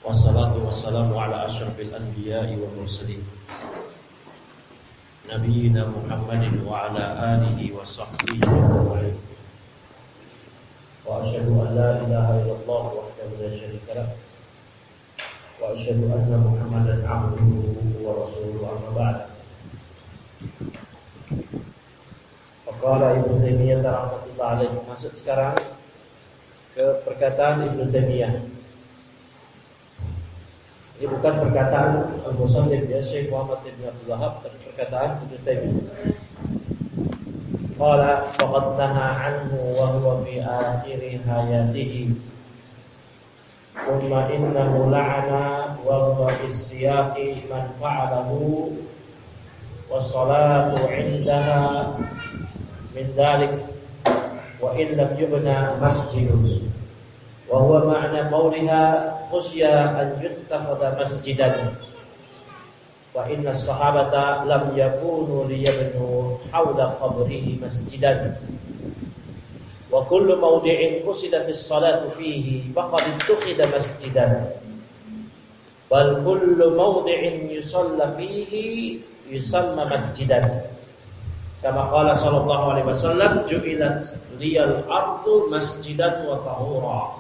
Wassalatu wassalamu ala asyrafil anbiya'i wal mursalin Nabiyyina Muhammadin wa ala alihi wa sahbihi ajma'in. Wa asyhadu an la ilaha illallah wahdahu la syarika lah wa asyhadu anna Muhammadan 'abduhu wa rasuluhu amma ba'd. Faqala Ibnu Taimiyah rahimahullah alaihi. Masuk sekarang ke perkataan Ibnu Taimiyah. Ini bukan perkataan Al-Musannif ya, Syekh Muhammad Ibn Abdul Wahhab, tapi perkataan Ibnu Taimiyah. Qala faqad naha anhu wa huwa fi akhir hayatihi. Thumma innahu la'ana wa huwa fi siyaqi man fa'alahu wa salatu 'indaha min dhalik wa in lam yubna masjidun. Wa huwa ma'na qawliha khusya an yuttakhadha masjidan wa inna as-sahabata lam yakunu liyabnu hawla qabrihi masjidan wa kullu mawdi'in qusida bis-salatu fihi faqad ittakhadha masjidan bal kullu mawdi'in yusalla fihi yusamma masjidan kama qala sallallahu alaihi wasallam ju'ilat liyal ardu masjidan wa tahura.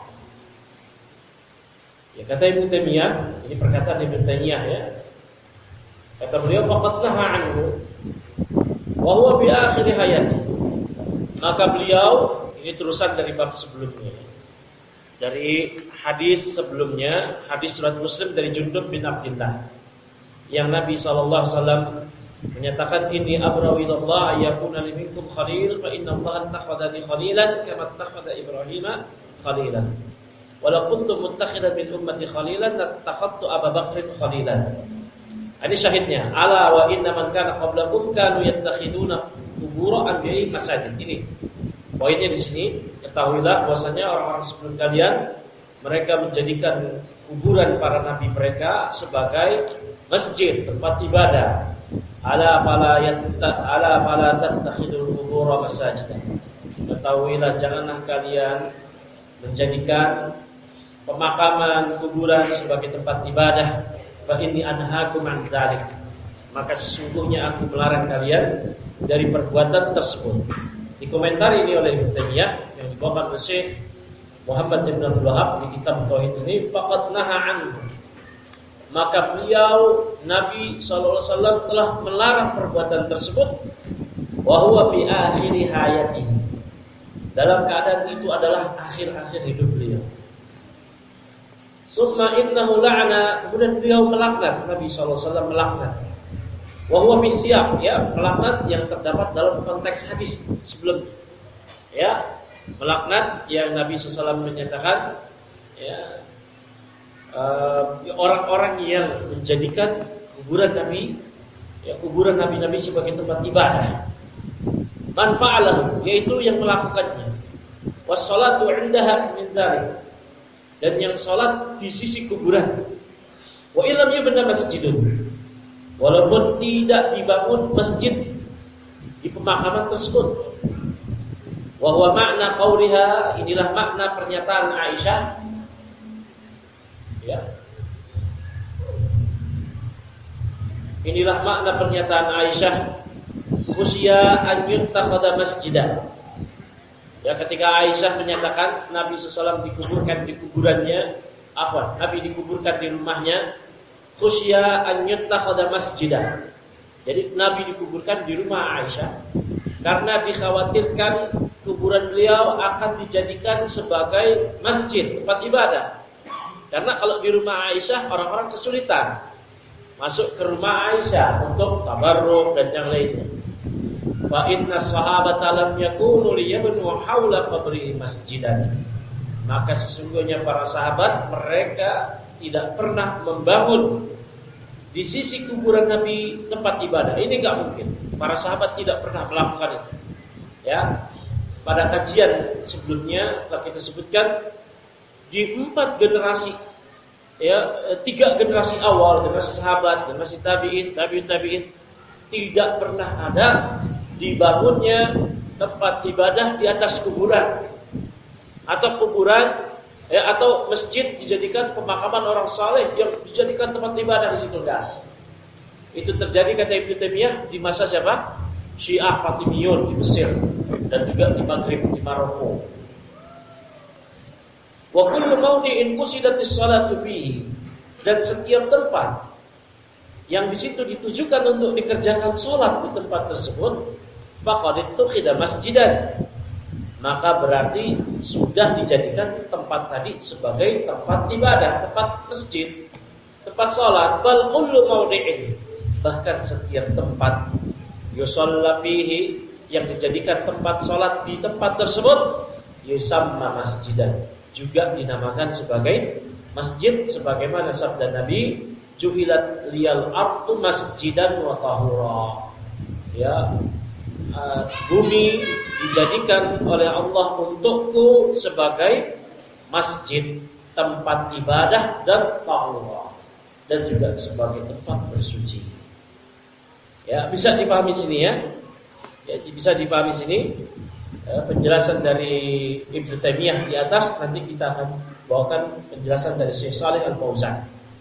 Ya, kata Ibnu Taimiyah, ini perkataan Ibnu Taimiyah ya. Kata beliau faqad naha anhu wa huwa bi akhir hayati. Maka beliau, ini terusan dari bab sebelumnya. Dari hadis sebelumnya, hadis riwayat Muslim dari Jundub bin Abdullah. Yang Nabi sallallahu alaihi wasallam menyatakan inni abra'u ilallah ayakuna li minkum khalil fa inna Allah takhadani khalilan kama takhadha Ibrahim khalilan. Walau kuntu muttakhidan min ummati khalilan lattakhadtu Abu Bakrin khalilan. Ini syahidnya. Ala wa inna man kana qablakum kanu yattakhiduna qubur anbiya'i masajid. Ini poinnya di sini. Ketahuilah bahwasanya orang-orang sebelum kalian mereka menjadikan kuburan para nabi mereka sebagai masjid, tempat ibadah. Ala fala tattakhidul qubur masajid. Ketahuilah janganlah kalian menjadikan pemakaman kuburan sebagai tempat ibadah. Fa inni anhaakum an dzalik. Maka sesungguhnya aku melarang kalian dari perbuatan tersebut. Dikomentari ini oleh Ibnu Taimiyah yang dibawakan oleh Syekh Muhammad Ibn Abdul Wahhab di kitab Tauhid ini, faqad naha anhu. Maka beliau Nabi sallallahu alaihi wasallam telah melarang perbuatan tersebut wa huwa fi akhir hayatihi. Dalam keadaan itu adalah akhir-akhir hidup beliau. Summa innahu la'ana, kemudian beliau melaknat, Nabi sallallahu alaihi wasallam melaknat. Wa huwa fi siyaq, ya, melaknat yang terdapat dalam konteks hadis sebelum. Ya, melaknat yang Nabi sallallahu alaihi wasallam menyatakan ya, orang-orang yang menjadikan kuburan Nabi, ya, kuburan nabi-nabi sebagai tempat ibadah. Man fa'alahu, yaitu yang melakukannya. Was-salatu 'indaha min dzalik, dan yang salat di sisi kuburan. Wa illam yubna masjidun, walaupun tidak dibangun masjid di pemakaman tersebut. Wa huwa makna qauliha, inilah makna pernyataan Aisyah. Ya. Inilah makna pernyataan Aisyah. Khusya an yuttakhadha masjidan. Ya, ketika Aisyah menyatakan Nabi SAW dikuburkan di kuburannya, Nabi dikuburkan di rumahnya, khusya an yuttakhadha masjidan. Jadi Nabi dikuburkan di rumah Aisyah karena dikhawatirkan kuburan beliau akan dijadikan sebagai masjid, tempat ibadah. Karena kalau di rumah Aisyah orang-orang kesulitan masuk ke rumah Aisyah untuk tabarruk dan yang lainnya. Fa inna sahabata lam yakunu liyabnu haula qabri masjidan. Maka sesungguhnya para sahabat mereka tidak pernah membangun di sisi kuburan Nabi tempat ibadah. Ini enggak mungkin. Para sahabat tidak pernah melakukan itu. Ya. Pada kajian sebelumnya telah kita sebutkan di 4 generasi, ya, 3 generasi awal, generasi sahabat, generasi tabi'in, tabi'in, tidak pernah ada dibangunnya tempat ibadah di atas kuburan atau kuburan Ya, atau masjid dijadikan pemakaman orang saleh yang dijadikan tempat ibadah di situ, enggak. Itu terjadi kata Ibnu Taimiyah di masa siapa? Syiah Fatimiyun di Mesir dan juga di Maghrib, di Maroko. Wa kullu mawdi'in qusidatis salatu fihi, dan setiap tempat yang di situ ditujukan untuk dikerjakan salat di tempat tersebut, faqad ittukhidha masjidan, maka berarti sudah dijadikan tempat tadi sebagai tempat ibadah, tempat masjid, tempat salat. Bal kullu mawdi'in, bahkan setiap tempat yusalla fihi, yang dijadikan tempat salat di tempat tersebut, yusamma masjidan, juga dinamakan sebagai masjid, sebagaimana sabda Nabi, ju'ilat liyal ardu masjidan wa tahura. Ya, bumi dijadikan oleh Allah untukku sebagai masjid, tempat ibadah dan tahura, dan juga sebagai tempat bersuci. Ya, bisa dipahami sini ya. Ya, bisa dipahami sini penjelasan dari Ibnu Taimiyah di atas. Nanti kita akan bawakan penjelasan dari Syekh Shalih Al-Fauzan.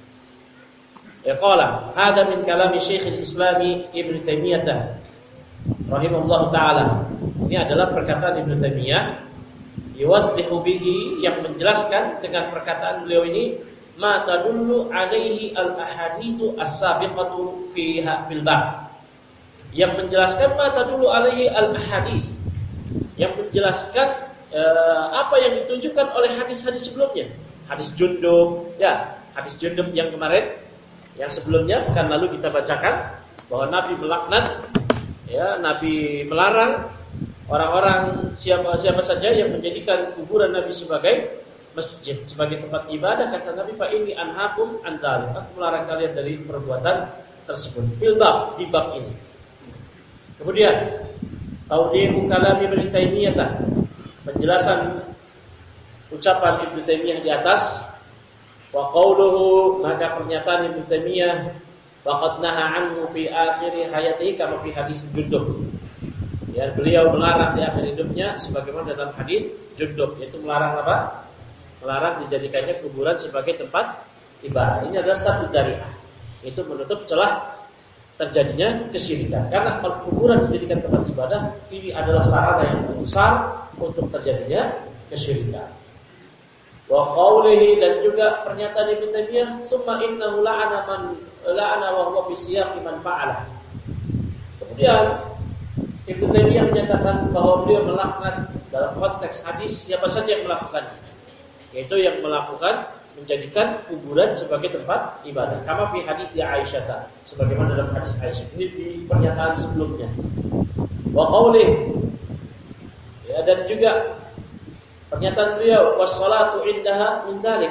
Ya, qala hada min kalami Syekhul Islam Ibnu Taimiyah rahimahullahu taala. Ini adalah perkataan Ibnu Taimiyah, yuwaddihu bihi, yang menjelaskan dengan perkataan beliau ini ma tadullu alaihi al-ahaditsu as-sabiqatu fiha fil bab, yang menjelaskan ma tadullu alaihi al-ahadits, yang menjelaskan apa yang ditunjukkan oleh hadis-hadis sebelumnya. Hadis Jundub, ya, hadis Jundub yang kemarin, yang sebelumnya pekan lalu kita bacakan bahwa Nabi melaknat, ya, Nabi melarang orang-orang siapa saja yang menjadikan kuburan Nabi sebagai masjid, sebagai tempat ibadah. Kata Nabi, fa inni anhaakum an dzalik, aku melarang kalian dari perbuatan tersebut. Fil bab, di bab ini. Kemudian tawdihu kalam Ibnu Taimiyah, penjelasan ucapan Ibnu Taimiyah di atas. Wa qauluhu, maka pernyataan Ibnu Taimiyah, waqad naha anhu fi akhir hayatihi kama fi hadis Jundub. Ya, beliau melarang di akhir hidupnya sebagaimana dalam hadis Jundub, yaitu melarang apa? Melarang dijadikannya kuburan sebagai tempat ibadah. Ini adalah satu dariah, itu menutup celah terjadinya kesyirikan. Karena kuburan dijadikan tempat ibadah, ini adalah sarana yang besar untuk terjadinya kesyirikan. Wa qawlihi, dan juga pernyataan Ibnu Taimiyah, summa innahu la'ana wa huwa fi siyaqi man fa'ala. Kemudian Ibnu Taimiyah menyatakan bahwa beliau melaknat dalam konteks hadis siapa saja yang melakukannya, yaitu yang melakukan menjadikan kuburan sebagai tempat ibadah. Kama fi hadis ya Aisyah, sebagaimana dalam hadis Aisyah. Ini di pernyataan sebelumnya. Wa qaulih, ya, dan juga pernyataan beliau, wassalatu indaha min dzalik.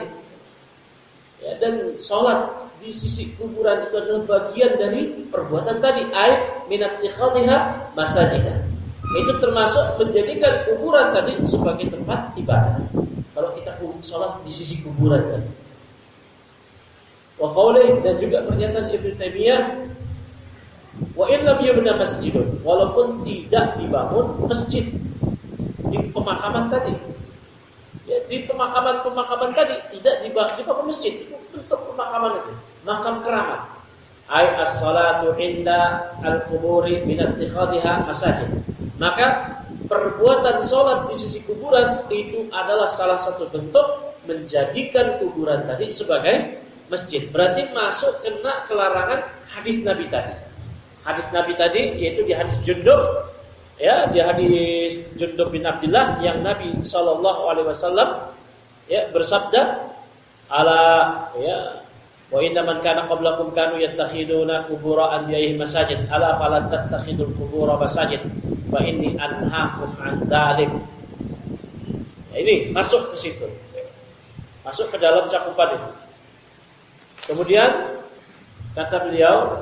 Ya, dan salat di sisi kuburan itu adalah bagian dari perbuatan tadi, ai minat ittikhadhiha masajidah. Itu termasuk menjadikan kuburan tadi sebagai tempat ibadah. Kalau kita sholat di sisi kuburan tadi. Wa qaulih, dan juga pernyataan Ibnu Taimiyah, wa in lam yubna masjidun, walaupun tidak dibangun masjid di pemakaman tadi. Ya, di pemakaman tadi tidak dibangun masjid, itu bentuk pemakaman itu, makam keramat. Ai as-salatu inda al-quburi min ittikhadhiha masajid. Maka perbuatan sholat di sisi kuburan itu adalah salah satu bentuk menjadikan kuburan tadi sebagai masjid. Berarti masuk kena kelarangan hadis Nabi tadi. Hadis Nabi tadi yaitu di hadis Jundub, ya, di hadis Jundub bin Abdullah yang Nabi SAW ya bersabda, ala, ya, wa inna man kana qablakum kanu yattakhiduna qubura anbiya'ihim masajid, ala fala tattakhidul qubura masajid wa inni anhaakum an dzalik. Ya, ini masuk ke situ. Masuk ke dalam cakupan itu. Kemudian kata beliau,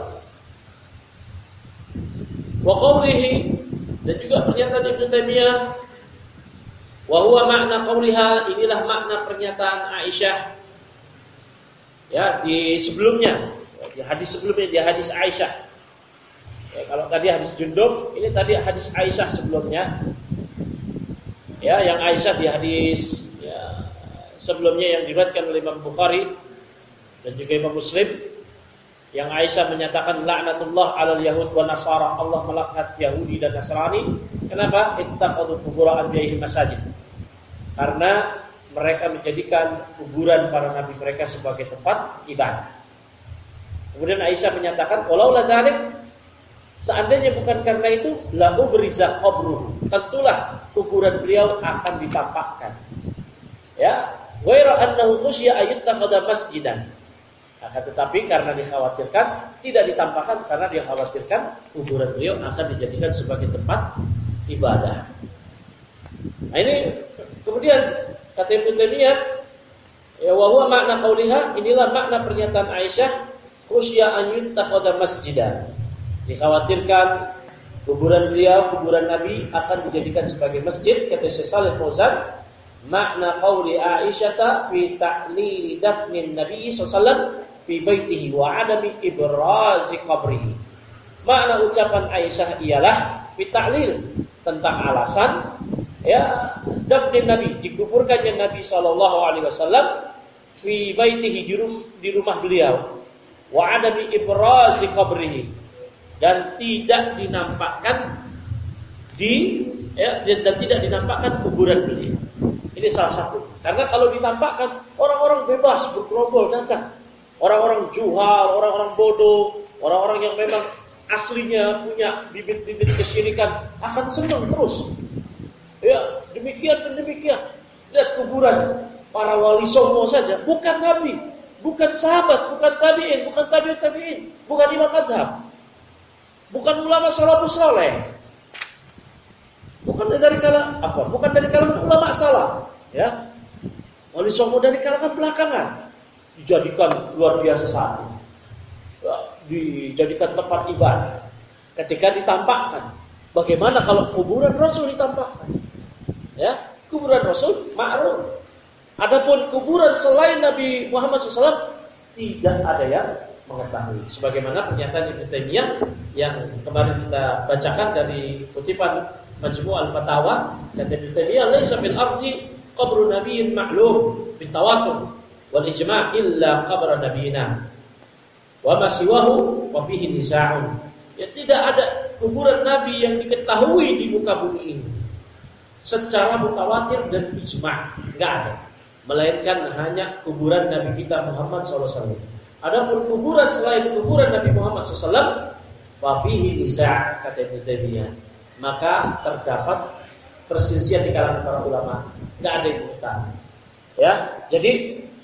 wa qawlihi, dan juga pernyataan Ibnu Taimiyah, wa huwa makna qawliha, inilah makna pernyataan Aisyah. Ya, di sebelumnya, di hadis sebelumnya, di hadis Aisyah. Ya, kalau tadi hadis Jundub, ini tadi hadis Aisyah sebelumnya. Ya, yang Aisyah di hadis ya, sebelumnya yang diriwayatkan oleh Imam Bukhari dan juga Imam Muslim, yang Aisyah menyatakan laknatullah 'alal yahud wa nasara, Allah melaknat Yahudi dan Nasrani. Kenapa? Ittakhadhu qubur anbiya'ihim masajid. Karena mereka menjadikan kuburan para nabi mereka sebagai tempat ibadah. Kemudian Aisyah menyatakan, "Walaula dzalik, seandainya bukan karena itu, la ubriza qabruh, tentulah kuburan beliau akan ditampakkan." Ya, ghaira annahu khusya ayyatakhadha masjidan. Akan tetapi karena dikhawatirkan, tidak ditampakkan karena dikhawatirkan kuburan beliau akan dijadikan sebagai tempat ibadah. Nah ini kemudian kata Ibnu Taimiyah, ya wa huwa makna qauliha, inilah makna pernyataan Aisyah, khusya an yuttakhadha masjidan. Dikhawatirkan kuburan beliau, kuburan Nabi akan dijadikan sebagai masjid. Kata Syekh Shalih Fauzan, makna qauli Aisyah fi ta'lil dafnin Nabi sallallahu alaihi wasallam fi baitihi wa adami ibrazi qabrihi. Makna ucapan Aisyah ialah fi ta'lil, tentang alasan ya dafnin Nabi, dikuburkannya Nabi sallallahu alaihi wasallam fi baitihi, di rumah beliau, wa adami ibrazi qabrihi, dan tidak dinampakkan dan tidak dinampakkan kuburan beliau. Ini salah satu. Karena kalau dinampakkan, orang-orang bebas bergerombol datang. Orang-orang juhal, orang-orang bodoh, orang-orang yang memang aslinya punya bibit-bibit kesyirikan akan senang terus. Ya, demikian dan demikian. Lihat kuburan para wali songo saja, bukan nabi, bukan sahabat, bukan tabi'in, bukan tabi'in, bukan imam mazhab, bukan ulama salafus saleh. Bukan dari kalangan ulama salaf, ya. Wali songo dari kalangan belakangan dijadikan luar biasa saat ini. Dijadikan tempat ibadah. Ketika ditampakkan, bagaimana kalau kuburan Rasul ditampakkan? Ya, kuburan Rasul ma'ruf. Adapun kuburan selain Nabi Muhammad SAW tidak ada yang mengetahui. Sebagaimana pernyataan Ibnu Taimiyah yang kemarin kita bacakan dari kutipan Majmu' al-Fatawa, kata Ibnu Taimiyah, "Laisa fil ardi qabru nabiyyin ma'lum bitawatur wal ijma' illa qabra nabiyina wa ma siwahu wa fihi nisa'un." Ya, tidak ada kuburan nabi yang diketahui di muka bumi ini secara mutawatir dan ijma', enggak ada, melainkan hanya kuburan Nabi kita Muhammad SAW. Adapun kuburan selain kuburan Nabi Muhammad SAW, wa fihi nisa', kata Ibnu Taimiyah, maka terdapat perselisihan di kalangan para ulama, enggak ada yang mengetahui. Ya, jadi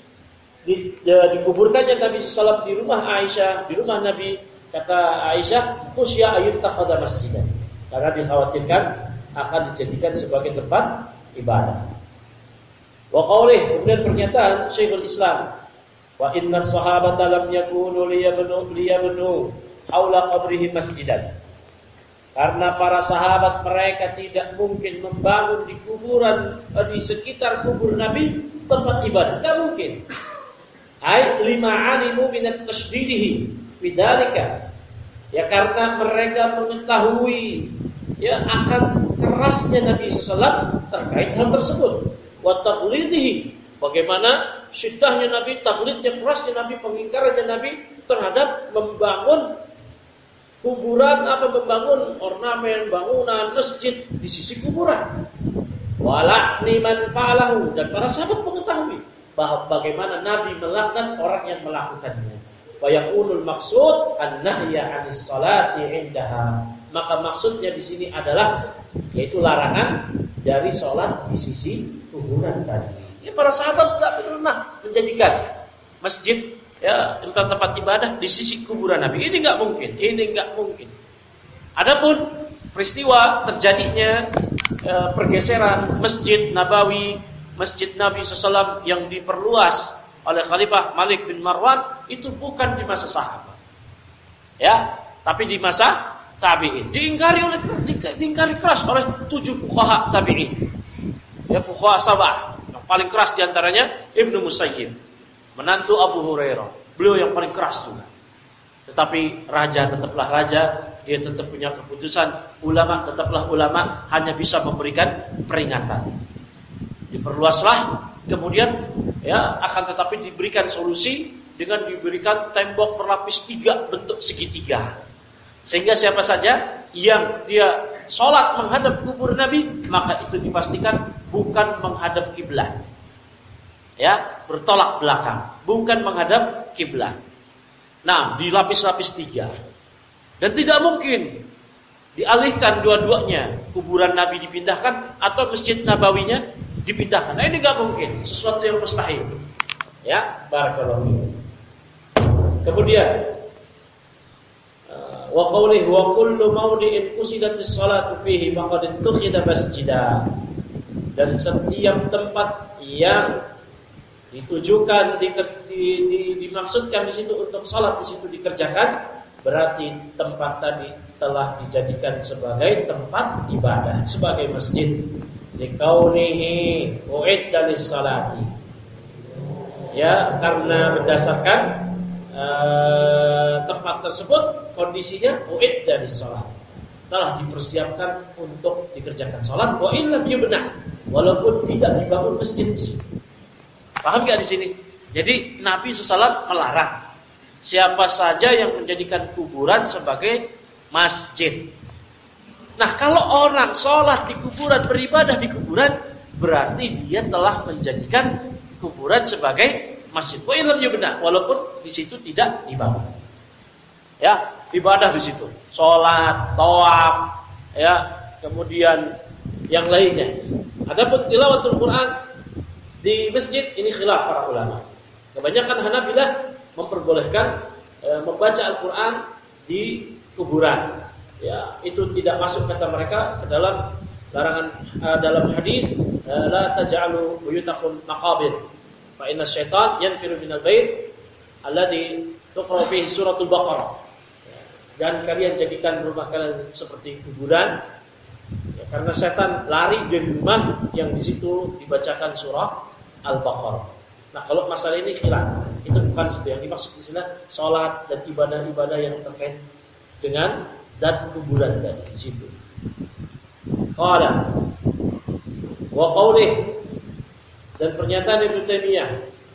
dikuburkannya Nabi SAW di rumah Aisyah, di rumah Nabi, kata Aisyah, khusya ayyutakhadha masjidan, karena dikhawatirkan akan dijadikan sebagai tempat ibadah. Wa qaulih, kemudian pernyataan Syekhul Islam, wa inna sahabata lam yakunu liyabnu haula qabrihi masjidan. Karena para sahabat mereka tidak mungkin membangun di kuburan, di sekitar kubur Nabi tempat ibadah, tidak mungkin. Ai lima alimu minat tasdidihi bidzalika, ya karena mereka mengetahui ya akan kerasnya Nabi SAW terkait hal tersebut. Wa taqlidihi, bagaimana syiddahnya Nabi, taqlidnya, kerasnya Nabi, pengingkarannya Nabi terhadap membangun kuburan, membangun ornamen, bangunan, masjid di sisi kuburan. Wala liman fa'alahu, dan para sahabat mengetahui bahwa bagaimana Nabi melaknat orang yang melakukannya. Wa yaqulul maqsud an-nahya 'anis salati 'indaha. Maka maksudnya di sini adalah yaitu larangan dari sholat di sisi kuburan tadi. Ya, para sahabat tidak pernah menjadikan masjid ya tempat ibadah di sisi kuburan Nabi. Ini enggak mungkin. Adapun peristiwa terjadinya pergeseran Masjid Nabawi, Masjid Nabi SAW yang diperluas oleh Khalifah Malik bin Marwan, itu bukan di masa sahabat, ya, tapi di masa tabi'in. Diingkari keras oleh 7 fuqaha tabi'in. Ya, fuqaha sab'ah. Yang paling keras diantaranya Ibnu Musayyib, menantu Abu Hurairah. Beliau yang paling keras juga. Tetapi raja tetaplah raja, dia tetap punya keputusan. Ulama tetaplah ulama, hanya bisa memberikan peringatan. Diperluaslah, kemudian Ya, akan tetapi diberikan solusi dengan diberikan tembok berlapis 3 bentuk segitiga. Sehingga siapa saja yang dia sholat menghadap kubur Nabi, maka itu dipastikan bukan menghadap kiblat. Ya, bertolak belakang, bukan menghadap kiblat. Nah, dilapis-lapis 3. Dan tidak mungkin dialihkan dua-duanya, kuburan Nabi dipindahkan atau Masjid Nabawinya dipindahkan. Nah, ini nggak mungkin, sesuatu yang mustahil. Ya, barakallahu fiikum. Kemudian wa qawlihi wa kullu mawdi'in qusidatis salatu fihi faqad ittakhidha masjida. Dan setiap tempat yang ditujukan dimaksudkan di situ untuk salat, di situ dikerjakan, berarti tempat tadi telah dijadikan sebagai tempat ibadah, sebagai masjid. Likaunihi u'idda lis-salati. Ya, karena berdasarkan tempat tersebut kondisinya u'idda lis-salat, telah dipersiapkan untuk dikerjakan salat. Wa illam yubna, walaupun tidak dibangun masjid di situ. Paham enggak di sini? Jadi Nabi SAW melarang siapa saja yang menjadikan kuburan sebagai masjid. Nah, kalau orang sholat di kuburan, beribadah di kuburan, berarti dia telah menjadikan kuburan sebagai masjid. Wa illam yubna, walaupun di situ tidak dibangun. Ya, ibadah di situ, sholat, tawaf, ya, kemudian yang lainnya. Adapun tilawatul Quran di masjid, ini khilaf para ulama. Kebanyakan Hanabilah memperbolehkan membaca Al-Quran di kuburan. Ya, itu tidak masuk kata mereka ke dalam larangan dalam hadis la taj'alu buyutakum maqabir fa inna syaitan yanfiru minal bait alladhi tuqra fihi suratul Baqarah. Dan kalian jadikan rumah kalian seperti kuburan, ya, karena setan lari dari rumah yang di situ dibacakan surah Al-Baqarah. Nah, kalau masalah ini khilaf, itu bukan seperti yang dimaksud di sini salat dan ibadah-ibadah yang terkait dengan zat kuburan tadi di situ. Qala wa qaulih, dan pernyataan Ibnu Taimiyah,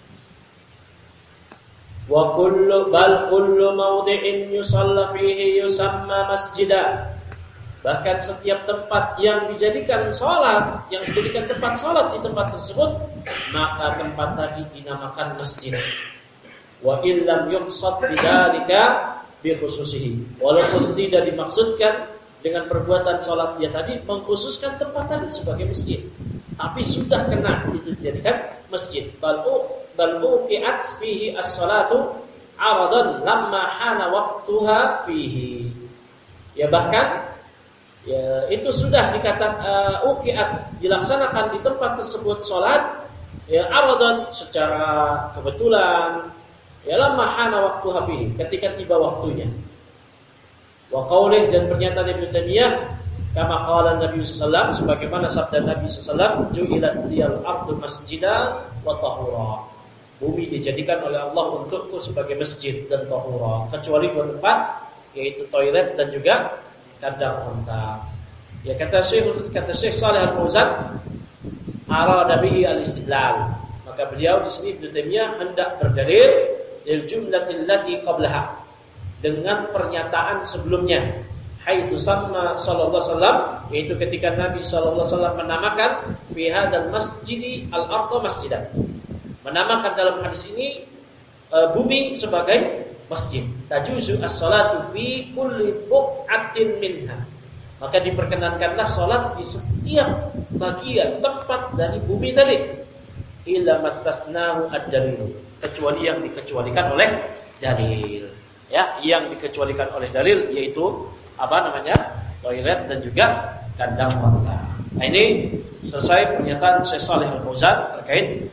wa kullu mawdi'in yusalla fihi yusamma masjida. Bahkan setiap tempat yang dijadikan salat, yang dijadikan tempat salat di tempat tersebut, maka tempat tadi dinamakan masjid. Wa illam yuqsad bidzalika bi khususihi, walaupun tidak dimaksudkan dengan perbuatan salat dia tadi mengkhususkan tempat tadi sebagai masjid, tapi sudah kena itu dijadikan masjid. Bal uqiat fihi as-salatu aradan lamma hana waqtuha fihi. Ya, bahkan ya, itu sudah dikatakan uqiat, dilaksanakan di tempat tersebut salat, ya, aradan secara kebetulan, ya, lamma hana waqtuha fihi, ketika tiba waktunya. Wa qaulih, dan pernyataan Ibnu Taimiyah, kama qala Nabi sallallahu alaihi wasallam, sebagaimana sabda Nabi sallallahu alaihi wasallam, ju'ilat liyal ardu masjidan wa tahura. Bumi dijadikan oleh Allah untukku sebagai masjid dan tahura, kecuali dua tempat, yaitu toilet dan juga kandang unta. Ya, kata Syekh Shalih Al-Fauzan, arada bihi al-istidlal. Maka beliau di sini Ibnu Taimiyah hendak berdalil lil jumlatil lati qablaha, dengan pernyataan sebelumnya, haitsu sama sallallahu alaihi wasallam, yaitu ketika Nabi sallallahu alaihi wasallam menamakan fi hadzal masjidi al-ardha masjidan, menamakan dalam hadis ini bumi sebagai masjid. Tajuzu as-salatu fi kulli buq'atin minha, maka diperkenankanlah salat di setiap bagian tempat dari bumi tadi, illa mastasnahu ad-dalil, kecuali yang dikecualikan oleh dalil. Ya, yang dikecualikan oleh dalil yaitu toilet dan juga kandang unta. Nah, ini selesai pernyataan Syekh Shalih Al-Fauzan terkait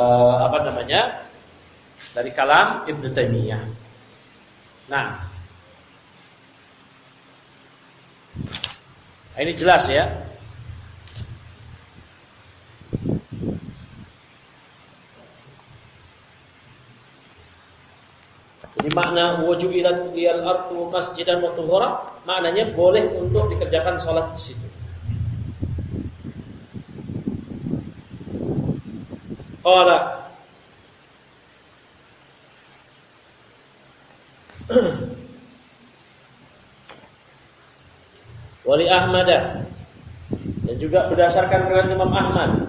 dari kalam Ibnu Taimiyah. Nah, ini jelas ya. Jadi makna wujubilat liyal ardu masjidan wa tuhura, maknanya boleh untuk dikerjakan salat di situ. Qala Wali Ahmad, dan juga berdasarkan riwayat Imam Ahmad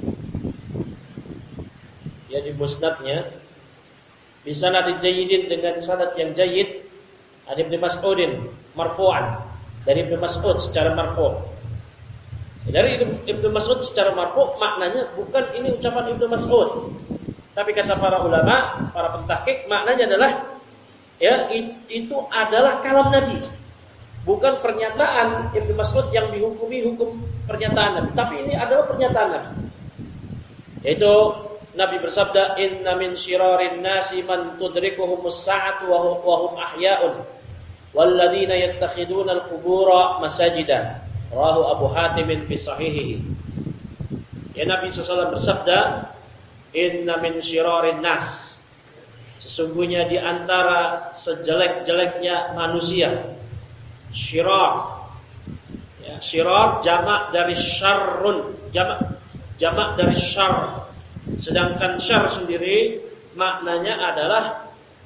ya di musnadnya bi sanadin jayyidin, dengan sanad yang jayyid, ada Ibnu Mas'udin marfu'an, dari Ibnu Mas'ud secara marfu'. Dari Ibnu Mas'ud secara marfu' maknanya bukan ini ucapan Ibnu Mas'ud, tapi kata para ulama, para pentahqiq, maknanya adalah ya itu adalah kalam Nabi. Bukan pernyataan Ibnu Mas'ud yang dihukumi hukum pernyataan Nabi, tapi ini adalah pernyataan Nabi. Yaitu Nabi bersabda, "Inna min syirarin nasi man tudrikuhumus sa'atu wa hum ahya'un, walladzina yattakhiduna al-qubura masajida." Rawahu Abu Hatim fi sahihihi. Ya, Nabi SAW bersabda, "Inna min syirarin nas." Sesungguhnya di antara sejelek-jeleknya manusia. Syirar. Ya, syirar jamak dari syarrun, jamak dari syarr. Sedangkan syarr sendiri maknanya adalah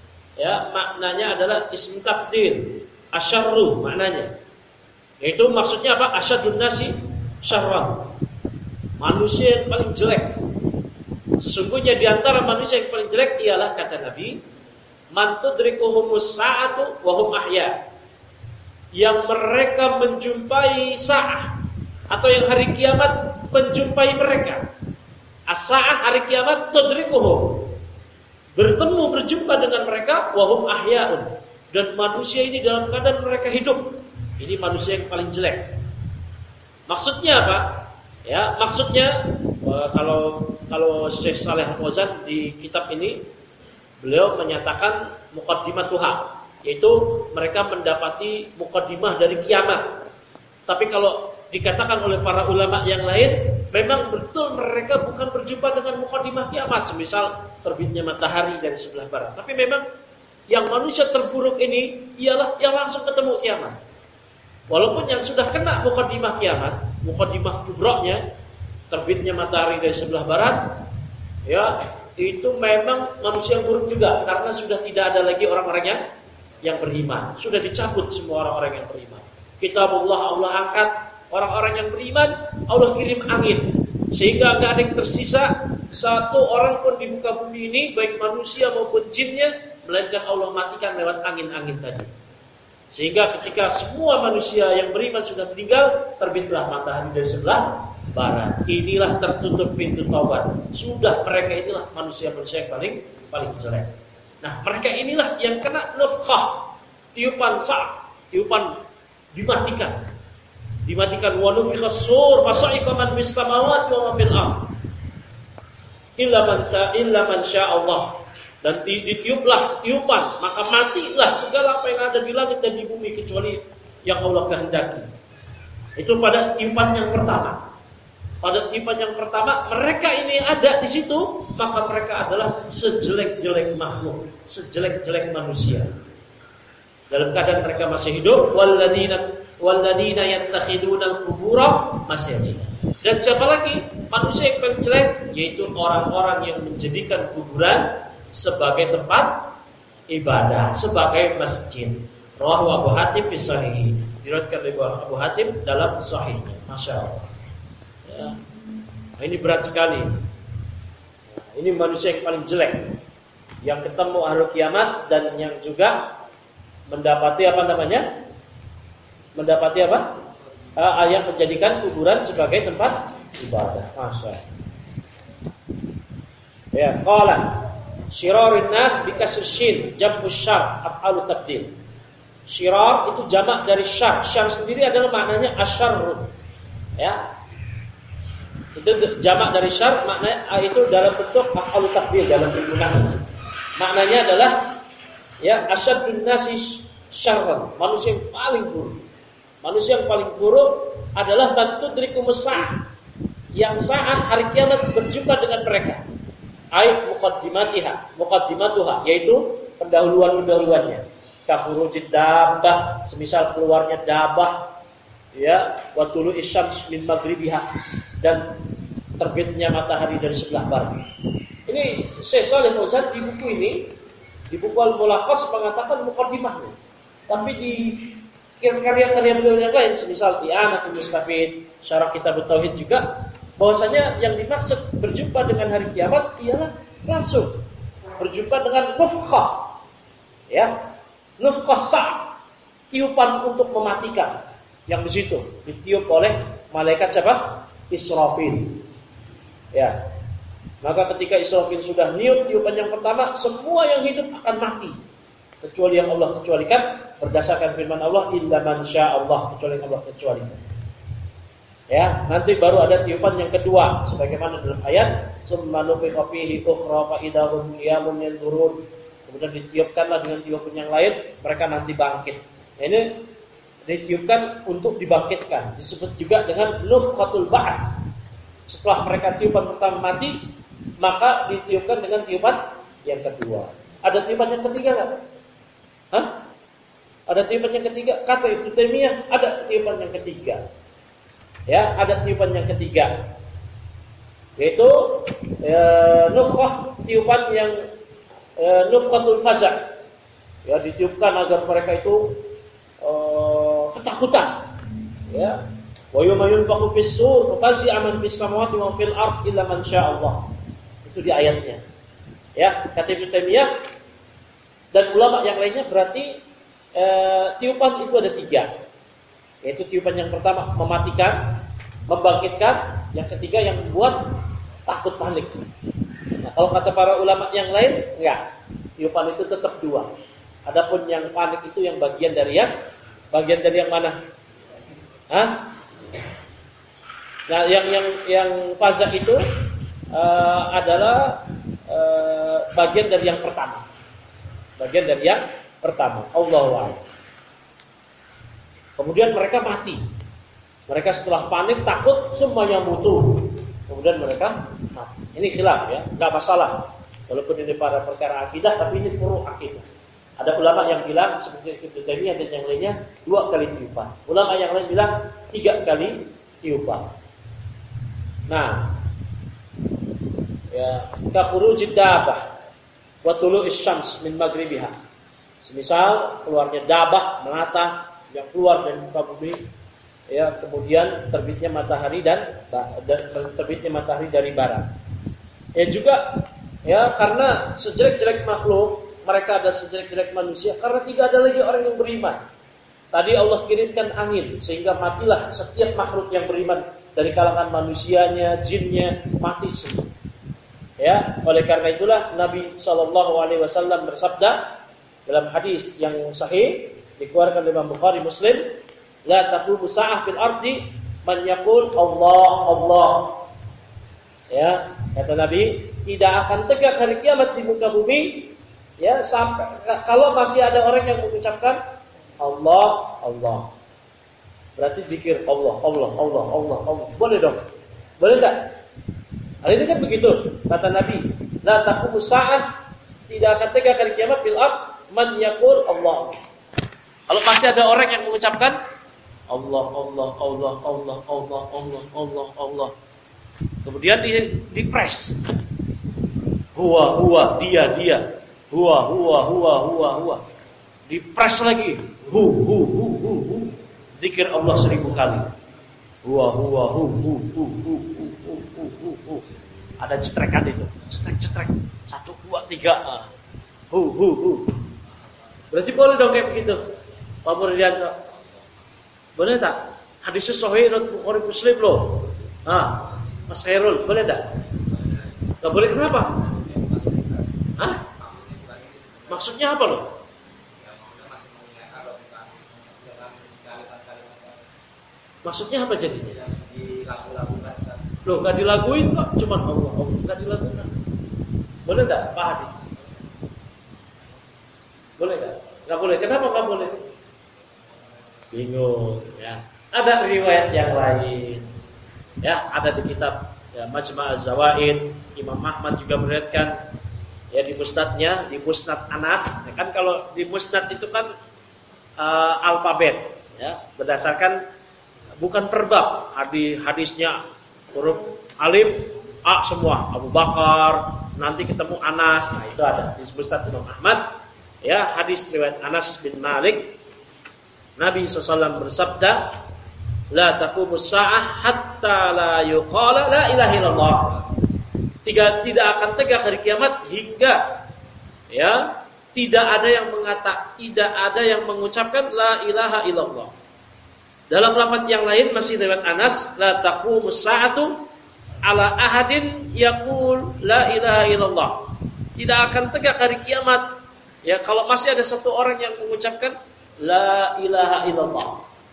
ism tafdil, asyarru maknanya. Yaitu maksudnya apa? Asyadun nasi syarran. Manusia yang paling jelek. Sesungguhnya di antara manusia yang paling jelek ialah, kata Nabi, man tudrikuhumus sa'atu wa hum ahya. Yang mereka menjumpai sa'ah, atau yang hari kiamat menjumpai mereka. As-sa'ah, hari kiamat, tudrikuhum, berjumpa dengan mereka, wa hum ahya'un, dan manusia ini dalam keadaan mereka hidup. Ini manusia yang paling jelek. Maksudnya apa? Ya, maksudnya kalau Syekh Shalih Al-Fauzan di kitab ini, beliau menyatakan muqaddimatuha, yaitu mereka mendapati muqaddimah dari kiamat. Tapi kalau dikatakan oleh para ulama yang lain, memang betul mereka bukan berjumpa dengan muqaddimah kiamat, semisal terbitnya matahari dari sebelah barat. Tapi memang yang manusia terburuk ini ialah yang langsung ketemu kiamat. Walaupun yang sudah kena muqaddimah kiamat, muqaddimah kubro'nya, terbitnya matahari dari sebelah barat, ya itu memang manusia yang buruk juga, karena sudah tidak ada lagi orang-orang yang beriman. Sudah dicabut semua orang-orang yang beriman. Kitabullah Allah angkat, orang-orang yang beriman Allah kirim angin, sehingga enggak ada yang tersisa satu orang pun di muka bumi ini, baik manusia maupun jinnya, melainkan Allah matikan lewat angin-angin tadi. Sehingga ketika semua manusia yang beriman sudah meninggal, terbitlah matahari dari sebelah barat. Inilah tertutup pintu taubat. Sudah mereka inilah manusia-manusia yang paling jelek. Nah, mereka inilah yang kena nafkhah, tiupan sa'ah, tiupan dimatikan wa nufikha sur fasa'iqa man fis samawati wa man fil ardh illa man sya'allah. Dan ditiuplah tiupan, maka matilah segala apa yang ada di langit dan di bumi kecuali yang Allah kehendaki. Itu pada tiupan yang pertama. Pada tiupan yang pertama, mereka ini ada di situ, maka mereka adalah sejelek-jelek makhluk, sejelek-jelek manusia. Dalam keadaan mereka masih hidup, walladzina yattakhiduna al-qubura masajid. Dan siapa lagi manusia yang paling jelek? Yaitu orang-orang yang menjadikan kuburan sebagai tempat ibadah, sebagai masjid. Rawahu Abu Hatim fi sahih. Diriwayatkan oleh Abu Hatim dalam sahihnya. Masya Allah. Ya. Nah, ini berat sekali. Nah, ini manusia yang paling jelek, yang ketemu ahlul kiamat dan yang juga mendapati Mendapati apa? Yang menjadikan kuburan sebagai tempat ibadah. Masya Allah. Ya, qala syirarin nas bikasr shin jam'u syarr af'alu tabdil. Syirar itu jamak dari syarr. Syarr sendiri adalah maknanya asyarr. Ya. Itu jamak dari syarr, maknanya itu dalam bentuk af'alu tabdil dalam penggunaan. Maknanya adalah ya asyadun nasi syarran, manusia yang paling buruk. Manusia yang paling buruk adalah bantu trikumus sa'ah, yang saat hari kiamat berjumpa dengan mereka. Ayat muqaddimatuha, yaitu pendahuluannya. Kafurujid dabbah, semisal keluarnya dabah, ya, wa tulu'i syams min maghribiha, dan terbitnya matahari dari sebelah barat. Ini Syekh Shalih Al-Fauzan di Di buku Al-Mulakhas mengatakan muqaddimahnya. Tapi di karya-karya beliau yang lain, semisal I'anatul Mustafid, Syarah Kitab Tauhid juga, bahwasanya yang dimaksud berjumpa dengan hari kiamat ialah langsung berjumpa dengan nufkhah. Ya. Nufkhah sa', tiupan untuk mematikan. Yang di situ ditiup oleh malaikat siapa? Israfil. Ya. Maka ketika Israfil sudah niup tiupan yang pertama, semua yang hidup akan mati. Kecuali yang Allah kecualikan berdasarkan firman Allah, illa man sya'allah, kecuali yang Allah kecualikan. Ya, nanti baru ada tiupan yang kedua sebagaimana dalam ayat, summa nufikha fihi ukhra fa idahum qiyamun yanzurun. Kemudian ditiupkanlah dengan tiupan yang lain, mereka nanti bangkit. Ini ditiupkan untuk dibangkitkan. Disebut juga dengan nufkhatul ba'ats. Setelah mereka tiupan pertama mati, maka ditiupkan dengan tiupan yang kedua. Ada tiupan yang ketiga enggak? Hah? Ada tiupan yang ketiga? Kata Ibnu Taimiyah, ada tiupan yang ketiga. Ya, ada tiupan yang ketiga. Yaitu nufkhah, tiupan yang nufkhatul faza'. Ya, ditiupkan agar mereka itu ketakutan. Ya. Wa yawma yunfakhu fis-sur fazi'a man fis samawati wa fil ard illa man sya'allah. Itu di ayatnya. Ya, kata Ibnu Taimiyah dan ulama yang lainnya berarti tiupan itu ada tiga. Yaitu tiupan yang pertama mematikan, membangkitkan, yang ketiga yang membuat takut panik. Nah, kalau kata para ulama yang lain, enggak. Tiupan itu tetap dua. Adapun yang panik itu yang bagian dari yang mana? Hah? Nah, yang fazak itu adalah bagian dari yang pertama. Bagian dari yang pertama. Allahu a'lam. Kemudian mereka mati. Mereka setelah panik, takut, semuanya butuh. Kemudian mereka mati. Ini khilaf ya, enggak masalah. Walaupun ini pada perkara akidah, tapi ini furu' akidah. Ada ulama yang bilang seperti Ibnu Taimiyah dan yang lainnya 2 kali tiupan. Ulama yang lain bilang 3 kali tiupan. Nah, ya, ka khurujid dabah wa tulu'is syams min maghribiha. Semisal keluarnya dabah melata yang keluar dari muka bumi, ya, kemudian terbitnya matahari dan terbitnya matahari dari barat. Ya juga, ya, karena sejelek-jelek makhluk, mereka ada sejelek-jelek manusia karena tidak ada lagi orang yang beriman. Tadi Allah kirimkan angin sehingga matilah setiap makhluk yang beriman dari kalangan manusianya, jinnya, mati semua. Ya, oleh karena itulah Nabi SAW bersabda dalam hadis yang sahih dikeluarkan oleh Imam Bukhari Muslim, la taqumu sa'ah fil ardi man yaqul Allah Allah. Ya, kata Nabi, tidak akan tegak hari kiamat di muka bumi, ya, sampai kalau masih ada orang yang mengucapkan Allah Allah. Berarti zikir Allah Allah Allah Allah Allah. Boleh dong? Boleh enggak? Hari ini kan begitu kata Nabi, la taqumu sa'ah, tidak akan tegak hari kiamat fil ard man yaqul Allah. Kalau masih ada orang yang mengucapkan Allah Allah Allah Allah Allah Allah Allah Allah, kemudian di-press huwa dia huwa di-press lagi hu zikir Allah 1000 kali huwa ada cetrekan itu, cetrek 1 2 3 hu. Berarti boleh dong kayak begitu Pak Murdianto? Boleh tak? Hadis sahih Bukhari Muslim loh. Mas Khairul, boleh tak? Enggak boleh, kenapa? Maksudnya apa loh? Maksudnya apa jadinya? Loh, enggak dilakuin kok, cuma Allah, enggak dilakukan. Boleh tak, Pak Hadi? Boleh tak? Enggak boleh. Kenapa enggak boleh? Bingung ya. Ada riwayat yang lain. Ya, ada di kitab ya, Majma' Az-Zawaid. Imam Ahmad juga meriwayatkan ya di musnadnya, di musnad Anas. Ya, kan kalau di musnad itu kan alfabet ya, berdasarkan bukan per bab. Hadisnya huruf alif A semua, Abu Bakar, nanti ketemu Anas. Nah, itu ada di musnad Imam Ahmad. Ya, hadis riwayat Anas bin Malik, Nabi SAW bersabda, la taqumus sa'ah hatta la yuqala la ilaha illallah. Tidak akan tegak hari kiamat hingga ya tidak ada yang mengucapkan la ilaha illallah. Dalam lafaz yang lain masih riwayat Anas, la taqumus sa'atu ala ahadin yaqul la ilaha illallah. Tidak akan tegak hari kiamat ya kalau masih ada satu orang yang mengucapkan la ilaha illallah.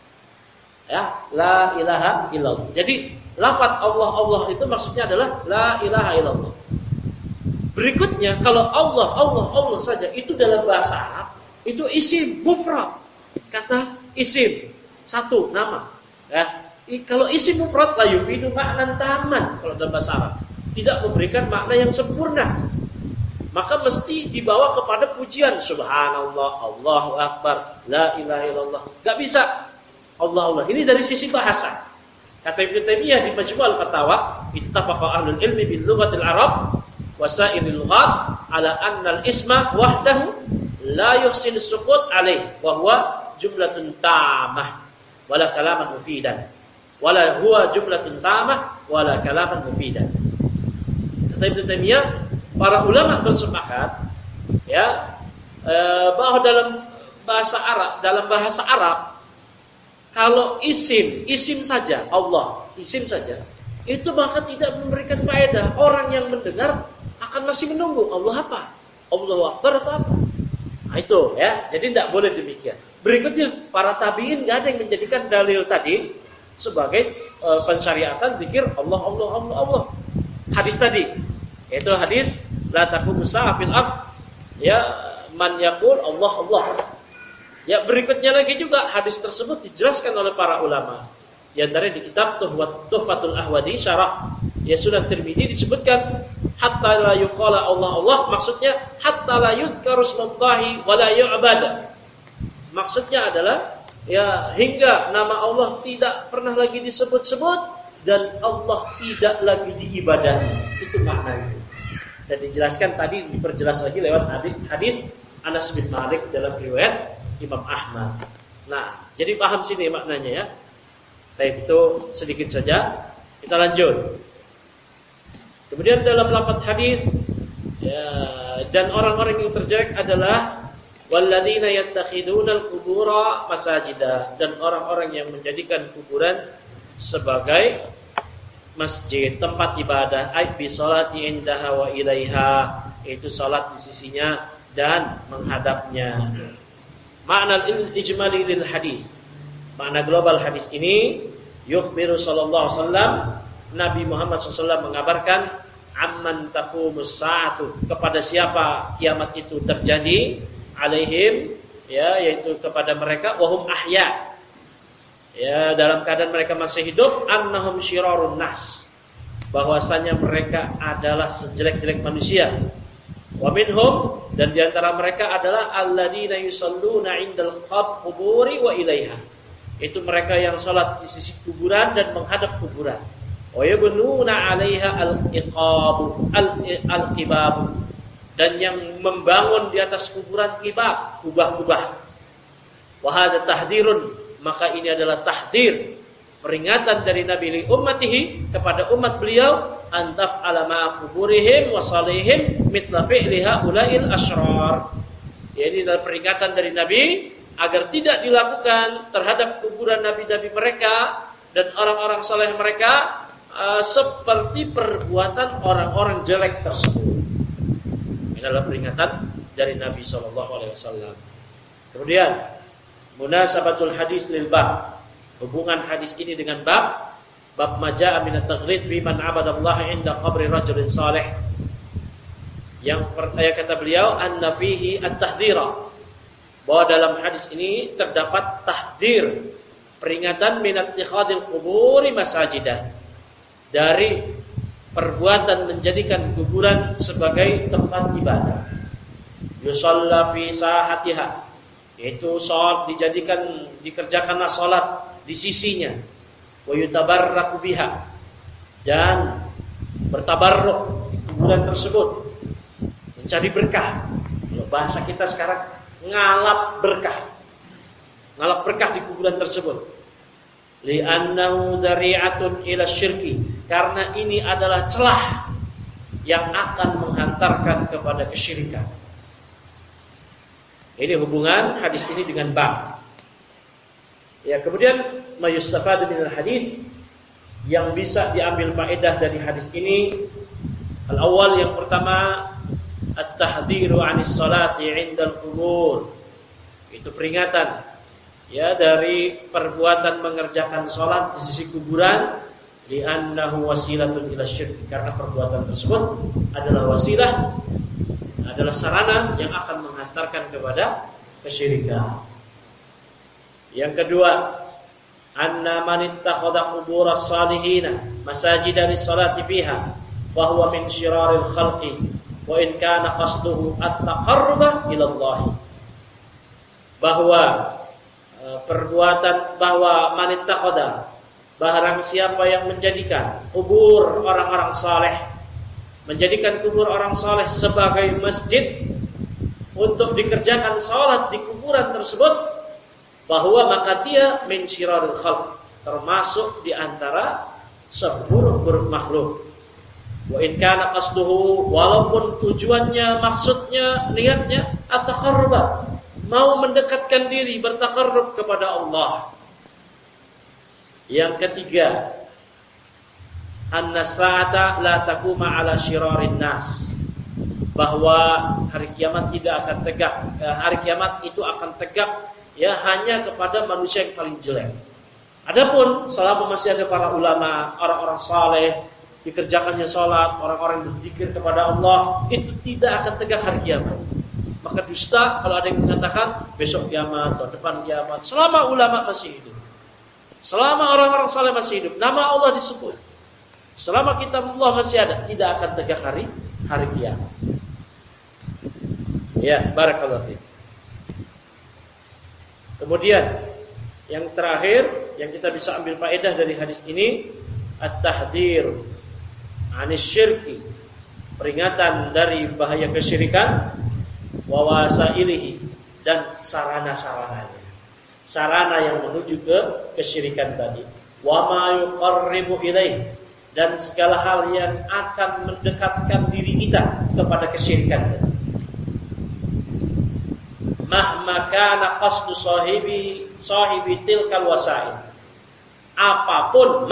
Ya, la ilaha illallah. Jadi lafaz Allah itu maksudnya adalah la ilaha illallah. Berikutnya kalau Allah saja itu dalam bahasa Arab itu isim mufrad. Kata isim, satu nama. Ya, kalau isim mufrad la yufidu ma'nan taman kalau dalam bahasa Arab. Tidak memberikan makna yang sempurna. Maka mesti dibawa kepada pujian subhanallah, Allahu akbar, la ilaha illallah. Enggak bisa. Allah. Ini dari sisi bahasa. Kata Ibnu Taimiyah di Majmu' al-Fatawa, ittafaqa ahlul ilmi bil lughatil arab wa sa'iril lughat ala anna al-isma wahdahu la yuhsin as-suqut alaih wa huwa jumlatun tamah wala kalaman mufidan. Wala huwa jumlatun tamah wala kalaman mufidan. Kata Ibnu Taimiyah, para ulama bersepakat ya bahwa dalam bahasa Arab kalau isim saja Allah, isim saja itu maka tidak memberikan faedah. Orang yang mendengar akan masih menunggu Allah apa? Allahu Akbar atau apa? Nah itu ya. Jadi tidak boleh demikian. Berikutnya para tabi'in enggak ada yang menjadikan dalil tadi sebagai pensyariatan zikir Allah. Hadis tadi yaitu hadis la taqumus sa'ah fil ard ya man yaqul Allah. Ya berikutnya lagi juga hadis tersebut dijelaskan oleh para ulama. Di antara di kitab Tuhfatul Ahwadi syarah ya Sunan Tirmidzi disebutkan hatta la yuqala Allah maksudnya hatta la yuzkaru ismullahi wa la yu'bad. Maksudnya adalah ya hingga nama Allah tidak pernah lagi disebut-sebut dan Allah tidak lagi diibadahi. Itu maknanya. Dan dijelaskan tadi diperjelas lagi lewat hadis Anas bin Malik dalam riwayat Imam Ahmad. Nah, jadi paham sini maknanya ya. Baik, itu sedikit saja. Kita lanjut. Kemudian dalam lafaz hadis ya, dan orang-orang yang terjelek adalah walladzina yattakhidunal qubura masajida, dan orang-orang yang menjadikan kuburan sebagai masjid, tempat ibadah, ai bi sholati indaha wa ilaiha, itu salat di sisinya dan menghadapnya. Makna ijmali lil hadis. Makna global hadis ini yukhbiru sallallahu alaihi wasallam, Nabi Muhammad SAW mengabarkan amman taqumus sa'atu, kepada siapa kiamat itu terjadi, alaihim ya yaitu kepada mereka wahum ahya. Ya, dalam keadaan mereka masih hidup, annahum syirarun nas, bahwasanya mereka adalah sejelek-jelek manusia. Wa minhum, dan diantara mereka adalah alladzina yusalluna 'indal quburi wa ilaiha, itu mereka yang salat di sisi kuburan dan menghadap kuburan. Wa yabnuna 'alaiha al-qibab, dan yang membangun di atas kuburan kibab, kubah-kubah. Wa hadza tahdhirun, maka ini adalah tahdir, peringatan dari Nabi li ummatihi, kepada umat beliau, antaf alama kuburihim wa salihim mithla fi'li haula'il asyrar. Jadi adalah peringatan dari Nabi agar tidak dilakukan terhadap kuburan nabi-nabi mereka dan orang-orang saleh mereka seperti perbuatan orang-orang jelek tersebut. Ini adalah peringatan dari Nabi SAW. Kemudian munasabatul hadis lil bab, hubungan hadis ini dengan bab maja'a min at-taghlid bi man 'abadallaha 'inda qabri rajulin salih. Yang kata beliau anna fihi at-tahdhira, bahwa dalam hadis ini terdapat tahdzir, peringatan min ittikhadil quburi masajidah, dari perbuatan menjadikan kuburan sebagai tempat ibadah. Yusalla fi sahatiha, yaitu salat dikerjakanlah salat di sisinya. Wa yutabarraku biha, dan bertabarruk di kuburan tersebut, mencari berkah. bahasa kita sekarang ngalap berkah. Ngalap berkah di kuburan tersebut. Li'annahu dzari'atun ila syirki, karena ini adalah celah yang akan menghantarkan kepada kesyirikan. Ini hubungan hadis ini dengan bab. Ya, kemudian mayustafadu minal hadis, yang bisa diambil faedah dari hadis ini. Al-awwal, yang pertama, at-tahdhiru 'anis salati 'indal qubur. Itu peringatan ya dari perbuatan mengerjakan salat di sisi kuburan, li'annahu wasilatun ila syirk, karena perbuatan tersebut adalah wasilah, adalah sarana yang akan menghantarkan kepada kesyirikan. Yang kedua, anna man ittakhadha quburas salihina masajida lis-salati fiha wa huwa min syiraril khalqi wa in kana qasduhu at-taqarruba ila Allah. Bahwa perbuatan bahwa man ittakhadha, barang siapa yang menjadikan kubur orang-orang saleh, menjadikan kubur orang saleh sebagai masjid untuk dikerjakan salat di kuburan tersebut, bahwa maka dia min syiraril khalq, termasuk di antara seburuk-buruk makhluk. Wa in kana qasduhu, walaupun tujuannya, maksudnya, niatnya at-taqarruba, mau mendekatkan diri, bertakarrub kepada Allah. Yang ketiga, anna sa'ata la taquma ala syirarin nas, bahwa hari kiamat tidak akan tegak, hari kiamat itu akan tegak ya hanya kepada manusia yang paling jelek. Adapun selama masih ada para ulama, orang-orang saleh, dikerjakannya salat, orang-orang yang berzikir kepada Allah, itu tidak akan tegak hari kiamat. Maka dusta kalau ada yang mengatakan besok kiamat atau depan kiamat. Selama ulama masih hidup, selama orang-orang saleh masih hidup, nama Allah disebut, selama kitab Allah masih ada, tidak akan tegak hari kiamat. Ya, barakallahu fiik. Kemudian yang terakhir yang kita bisa ambil faedah dari hadis ini, at-tahdhir 'anis syirki, peringatan dari bahaya kesyirikan, wa wasailihi, dan sarana-sarananya, sarana yang menuju ke kesyirikan tadi, wa ma yuqarribu ilaih, dan segala hal yang akan mendekatkan diri kita kepada kesyirikan tadi. Mahma kana qasdu sahibi tilkal wasail, apapun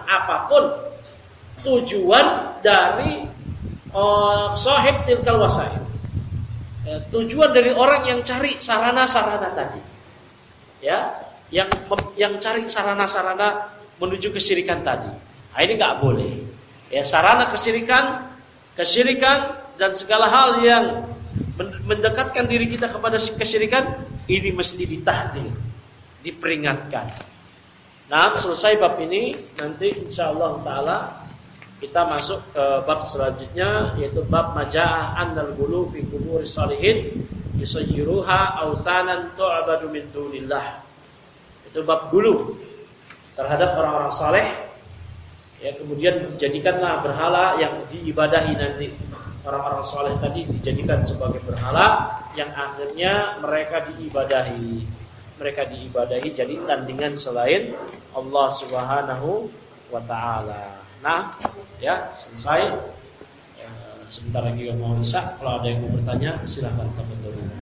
tujuan dari sahib tilkal wasail, tujuan dari orang yang cari sarana-sarana tadi, ya, yang cari sarana-sarana menuju kesyirikan tadi. Nah, ini nggak boleh. Ya, sarana kesyirikan dan segala hal yang mendekatkan diri kita kepada kesyirikan ini mesti ditahdzir, diperingatkan. Nah, selesai bab ini, nanti insyaallah taala kita masuk ke bab selanjutnya, yaitu bab majaa annal ghulu fi quburis shalihin yusayyiruha awsanan tu'badu min dunillah. Itu bab ghulu terhadap orang-orang saleh, ya, kemudian dijadikanlah berhala yang diibadahi nanti. Orang-orang saleh tadi dijadikan sebagai berhala yang akhirnya mereka diibadahi jadi tandingan selain Allah Subhanahu wa taala. Nah, ya, selesai. Sebentar lagi mau isya. Kalau ada yang mau bertanya, silakan teman-teman.